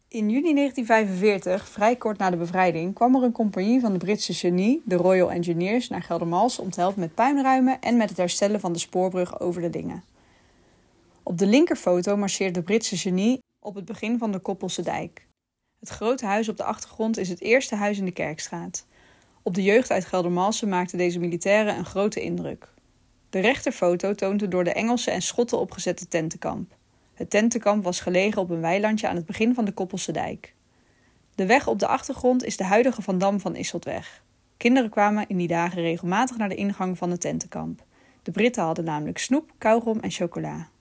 In juni 1945, vrij kort na de bevrijding, kwam er een compagnie van de Britse genie, de Royal Engineers, naar Geldermalsen om te helpen met puinruimen en met het herstellen van de spoorbrug over de Linge. Op de linkerfoto marcheert de Britse genie op het begin van de Koppelse dijk. Het grote huis op de achtergrond is het eerste huis in de Kerkstraat. Op de jeugd uit Geldermalsen maakten deze militairen een grote indruk. De rechterfoto toont het door de Engelsen en Schotten opgezette tentenkamp. Het tentenkamp was gelegen op een weilandje aan het begin van de Koppelse dijk. De weg op de achtergrond is de huidige Van Dam van Isseltweg. Kinderen kwamen in die dagen regelmatig naar de ingang van het tentenkamp. De Britten hadden namelijk snoep, kauwgom en chocola.